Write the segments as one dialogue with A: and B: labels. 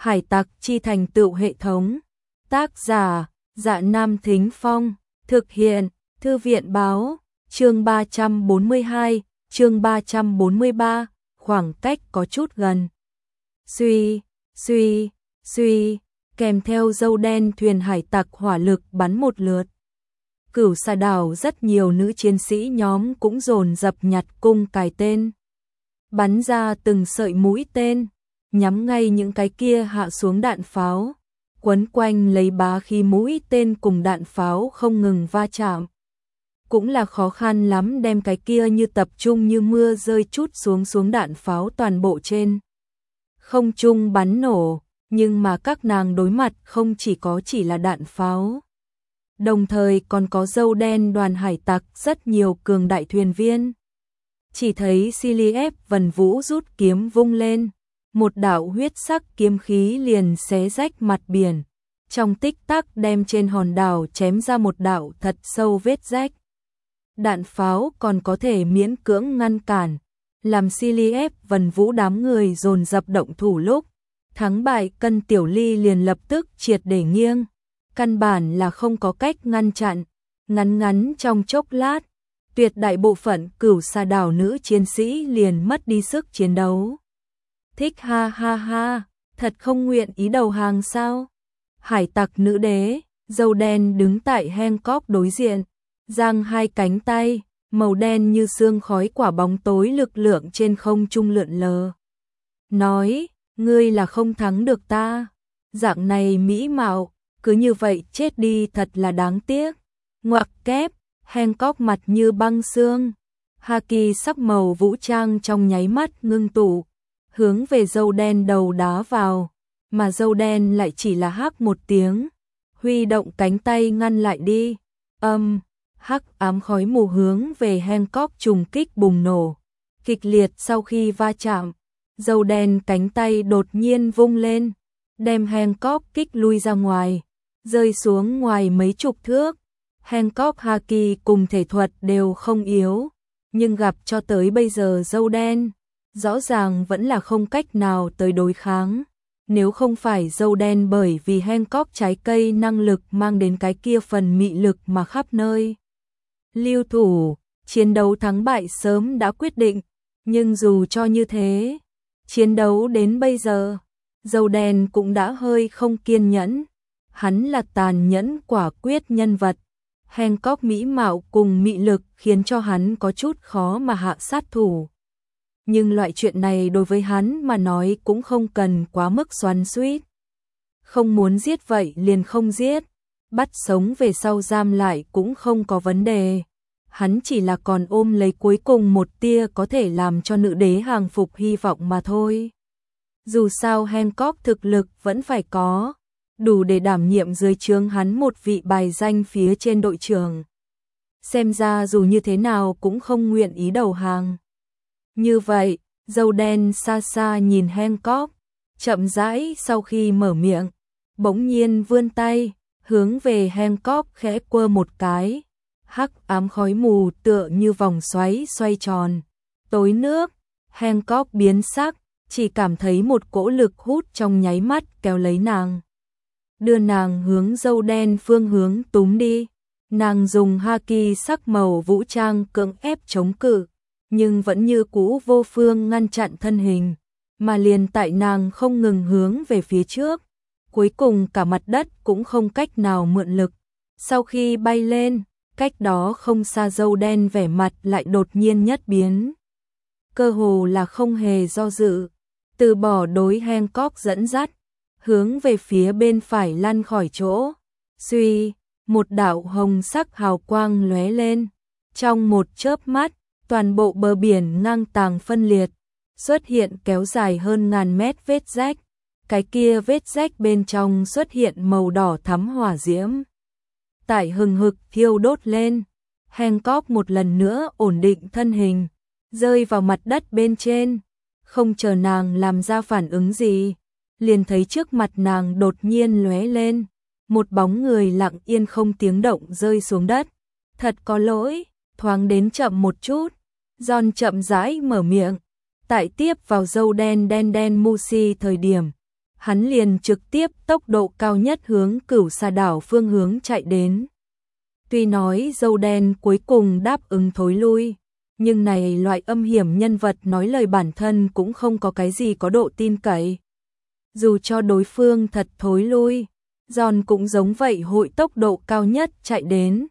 A: Hải tặc chi thành tựu hệ thống. Tác giả, Dạ Nam Thính Phong. Thực hiện, Thư viện Báo. Chương 342, chương 343, khoảng cách có chút gần. Suy, kèm theo dâu đen thuyền hải tặc hỏa lực bắn một lượt. Cửu Xà đảo rất nhiều nữ chiến sĩ nhóm cũng dồn dập nhặt cung cài tên. Bắn ra từng sợi mũi tên, nhắm ngay những cái kia hạ xuống đạn pháo. Quấn quanh lấy bá khí mũi tên cùng đạn pháo không ngừng va chạm. Cũng là khó khăn lắm đem cái kia như tập trung như mưa rơi chút xuống đạn pháo toàn bộ trên không trung bắn nổ, nhưng mà các nàng đối mặt không chỉ là đạn pháo. Đồng thời còn có dâu đen đoàn hải tặc rất nhiều cường đại thuyền viên. Chỉ thấy Siliep Vân Vũ rút kiếm vung lên, một đạo huyết sắc kiếm khí liền xé rách mặt biển, trong tích tắc đem trên hòn đảo chém ra một đạo thật sâu vết rách. Đạn pháo còn có thể miễn cưỡng ngăn cản, làm Siliep Vân Vũ đám người dồn dập động thủ lúc thắng bại cân tiểu ly liền lập tức triệt để nghiêng, căn bản là không có cách ngăn chặn. Ngắn trong chốc lát, tuyệt đại bộ phận Cửu Xà đảo nữ chiến sĩ liền mất đi sức chiến đấu. Thích ha, thật không nguyện ý đầu hàng sao? Hải tặc nữ đế, dâu đen đứng tại Hancock đối diện, giang hai cánh tay, màu đen như sương khói quả bóng tối lực lượng trên không trung lượn lờ. Nói, ngươi là không thắng được ta, dạng này mỹ mạo, cứ như vậy chết đi thật là đáng tiếc. Ngoặc kép, Hancock mặt như băng xương, haki sắc màu vũ trang trong nháy mắt ngưng tụ, hướng về dâu đen đầu đá vào, mà dâu đen lại chỉ là hắc một tiếng, huy động cánh tay ngăn lại đi. Hắc ám khói mù hướng về Hancock trùng kích bùng nổ, kịch liệt sau khi va chạm, dâu đen cánh tay đột nhiên vung lên, đem Hancock kích lui ra ngoài, rơi xuống ngoài mấy chục thước. Hancock haki cùng thể thuật đều không yếu, nhưng gặp cho tới bây giờ dâu đen, rõ ràng vẫn là không cách nào tới đối kháng. Nếu không phải dâu đen bởi vì Hancock trái cây năng lực mang đến cái kia phần mị lực mà khắp nơi lưu thủ, chiến đấu thắng bại sớm đã quyết định, nhưng dù cho như thế, chiến đấu đến bây giờ, dâu đen cũng đã hơi không kiên nhẫn. Hắn là tàn nhẫn quả quyết nhân vật, Hancock mỹ mạo cùng mị lực khiến cho hắn có chút khó mà hạ sát thủ. Nhưng loại chuyện này đối với hắn mà nói cũng không cần quá mức xoắn xuýt. Không muốn giết vậy liền không giết, bắt sống về sau giam lại cũng không có vấn đề. Hắn chỉ là còn ôm lấy cuối cùng một tia có thể làm cho nữ đế hàng phục hy vọng mà thôi. Dù sao Hancock thực lực vẫn phải có, đủ để đảm nhiệm dưới trướng hắn một vị bài danh phía trên đội trưởng. Xem ra dù như thế nào cũng không nguyện ý đầu hàng. Như vậy, dâu đen xa xa nhìn Hancock, chậm rãi sau khi mở miệng, bỗng nhiên vươn tay, hướng về Hancock khẽ quơ một cái. Hắc ám khói mù tựa như vòng xoáy xoay tròn, tối nước. Hancock biến sắc, chỉ cảm thấy một cỗ lực hút trong nháy mắt kéo lấy nàng, đưa nàng hướng dâu đen phương hướng túm đi. Nàng dùng haki sắc màu vũ trang cưỡng ép chống cự, nhưng vẫn như cũ vô phương ngăn chặn thân hình, mà liền tại nàng không ngừng hướng về phía trước, cuối cùng cả mặt đất cũng không cách nào mượn lực. Sau khi bay lên, cách đó không xa dâu đen vẻ mặt lại đột nhiên nhất biến, cơ hồ là không hề do dự, từ bỏ đối Hancock dẫn dắt, hướng về phía bên phải lăn khỏi chỗ. Suy, một đạo hồng sắc hào quang lóe lên, trong một chớp mắt, toàn bộ bờ biển ngang tàng phân liệt, xuất hiện kéo dài hơn ngàn mét vết rách. Cái kia vết rách bên trong xuất hiện màu đỏ thắm hỏa diễm, tại hừng hực thiêu đốt lên. Hancock một lần nữa ổn định thân hình, rơi vào mặt đất bên trên, không chờ nàng làm ra phản ứng gì, liền thấy trước mặt nàng đột nhiên lóe lên, một bóng người lặng yên không tiếng động rơi xuống đất. Thật có lỗi, thoáng đến chậm một chút. John chậm rãi mở miệng, tại tiếp vào dâu đen Musi thời điểm, hắn liền trực tiếp tốc độ cao nhất hướng Cửu Sa đảo phương hướng chạy đến. Tuy nói dâu đen cuối cùng đáp ứng thối lui, nhưng này loại âm hiểm nhân vật nói lời bản thân cũng không có cái gì có độ tin cậy. Dù cho đối phương thật thối lui, John cũng giống vậy hội tốc độ cao nhất chạy đến.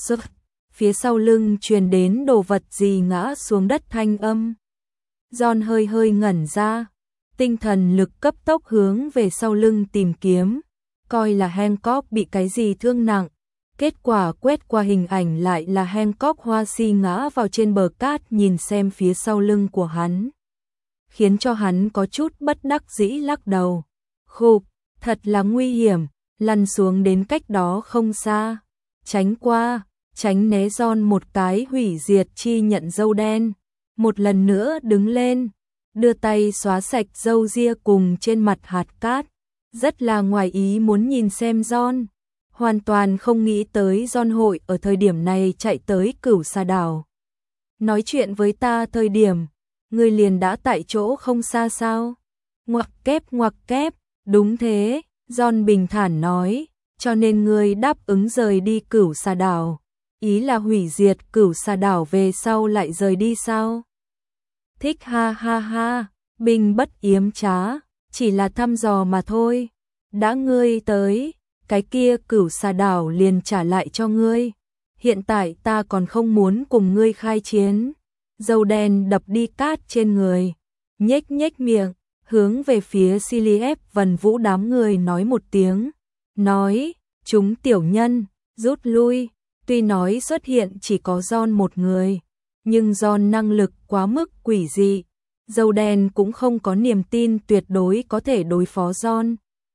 A: Phía sau lưng truyền đến đồ vật gì ngã xuống đất thanh âm. John hơi hơi ngẩn ra, tinh thần lực cấp tốc hướng về sau lưng tìm kiếm, coi là Hancock bị cái gì thương nặng. Kết quả quét qua hình ảnh lại là Hancock hoa si ngã vào trên bờ cát nhìn xem phía sau lưng của hắn. Khiến cho hắn có chút bất đắc dĩ lắc đầu. Khục, thật là nguy hiểm, lăn xuống đến cách đó không xa. Tránh qua, tránh né John một cái hủy diệt chi nhận dâu đen. Một lần nữa đứng lên, đưa tay xóa sạch râu ria cùng trên mặt hạt cát. Rất là ngoài ý muốn nhìn xem John. Hoàn toàn không nghĩ tới John hội ở thời điểm này chạy tới Cửu Sa đảo. Nói chuyện với ta thời điểm, ngươi liền đã tại chỗ không xa sao? Ngoặc kép, đúng thế, John bình thản nói, cho nên ngươi đáp ứng rời đi Cửu Sa đảo. Ý là hủy diệt Cửu Sa đảo về sau lại rời đi sao? Thích ha ha ha, Bình bất yếm trá, chỉ là thăm dò mà thôi. Đã ngươi tới, cái kia Cửu Sa đảo liền trả lại cho ngươi. Hiện tại ta còn không muốn cùng ngươi khai chiến. Dâu đen đập đi cát trên người, nhếch nhếch miệng, hướng về phía Siliep Vân Vũ đám người nói một tiếng. Nói, chúng tiểu nhân, rút lui. Tuy nói xuất hiện chỉ có John một người, nhưng John năng lực quá mức quỷ dị. Dâu đen cũng không có niềm tin tuyệt đối có thể đối phó John.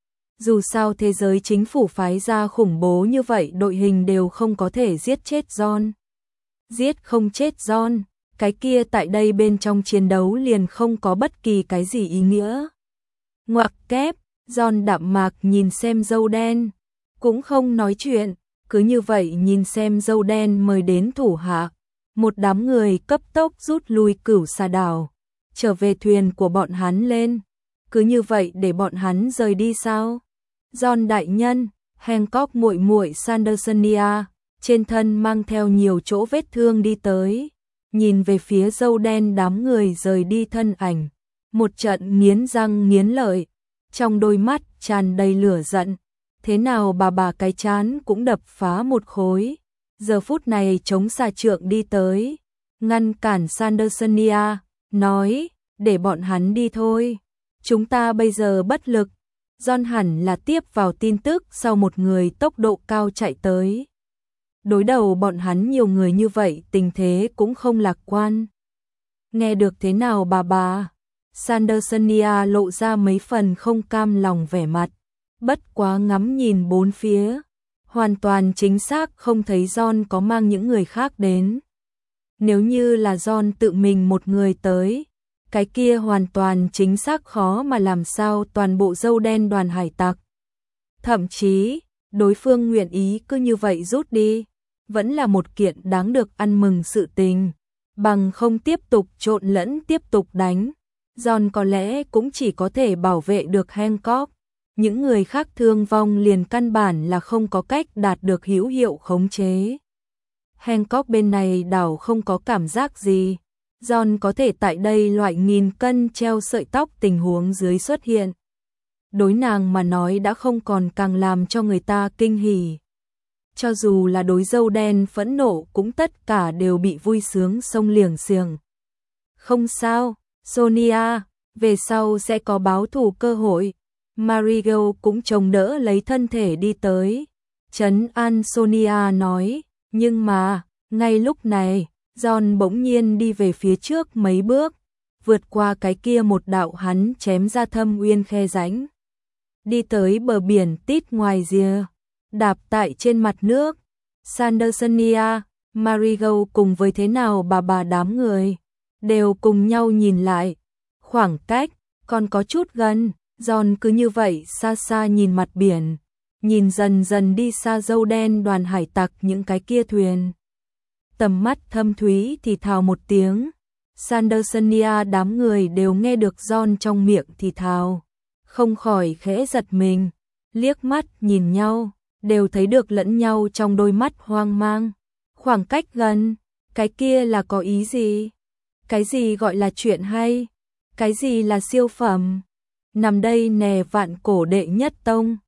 A: Dù sao thế giới chính phủ phái ra khủng bố như vậy đội hình đều không có thể giết chết John. Giết không chết John, cái kia tại đây bên trong chiến đấu liền không có bất kỳ cái gì ý nghĩa. Ngoặc kép, John đạm mạc nhìn xem dâu đen, cũng không nói chuyện, cứ như vậy nhìn xem dâu đen mời đến thủ hạ. Một đám người cấp tốc rút lui Cửu Sa đảo, trở về thuyền của bọn hắn lên. Cứ như vậy để bọn hắn rời đi sao? John đại nhân, Hancock muội muội Sandersonia, trên thân mang theo nhiều chỗ vết thương đi tới, nhìn về phía dâu đen đám người rời đi thân ảnh, một trận nghiến răng nghiến lợi, trong đôi mắt tràn đầy lửa giận. Thế nào bà cái chán cũng đập phá một khối. Giờ phút này chống xà trượng đi tới, ngăn cản Sandersonia, nói, để bọn hắn đi thôi. Chúng ta bây giờ bất lực. John hẳn là tiếp vào tin tức sau một người tốc độ cao chạy tới. Đối đầu bọn hắn nhiều người như vậy tình thế cũng không lạc quan. Nghe được thế nào bà? Sandersonia lộ ra mấy phần không cam lòng vẻ mặt. Bất quá ngắm nhìn bốn phía. Hoàn toàn chính xác không thấy John có mang những người khác đến. Nếu như là John tự mình một người tới, cái kia hoàn toàn chính xác khó mà làm sao toàn bộ dâu đen đoàn hải tặc. Thậm chí, đối phương nguyện ý cứ như vậy rút đi, vẫn là một kiện đáng được ăn mừng sự tình. Bằng không tiếp tục trộn lẫn tiếp tục đánh, John có lẽ cũng chỉ có thể bảo vệ được Hancock. Những người khác thương vong liền căn bản là không có cách đạt được hữu hiệu khống chế. Hancock bên này đảo không có cảm giác gì. John có thể tại đây loại nghìn cân treo sợi tóc tình huống dưới xuất hiện. Đối nàng mà nói đã không còn càng làm cho người ta kinh hỉ. Cho dù là đối dâu đen phẫn nộ cũng tất cả đều bị vui sướng xông liềng xiềng. Không sao, Sonia, về sau sẽ có báo thù cơ hội. Marigo cũng chống đỡ lấy thân thể đi tới. Trấn an Sonia nói, nhưng mà, ngay lúc này, John bỗng nhiên đi về phía trước mấy bước, vượt qua cái kia một đạo hắn chém ra thâm uyên khe rãnh. Đi tới bờ biển tít ngoài rìa, đạp tại trên mặt nước. Sandersonia, Marigo cùng với thế nào bà đám người, đều cùng nhau nhìn lại. Khoảng cách, còn có chút gần. John cứ như vậy xa xa nhìn mặt biển, nhìn dần dần đi xa dâu đen đoàn hải tặc những cái kia thuyền. Tầm mắt thâm thúy thì thào một tiếng. Sandersonia đám người đều nghe được John trong miệng thì thào. không khỏi khẽ giật mình, liếc mắt nhìn nhau, đều thấy được lẫn nhau trong đôi mắt hoang mang. Khoảng cách gần, cái kia là có ý gì? Cái gì gọi là chuyện hay? Cái gì là siêu phẩm? Nằm đây nè vạn cổ đệ nhất tông.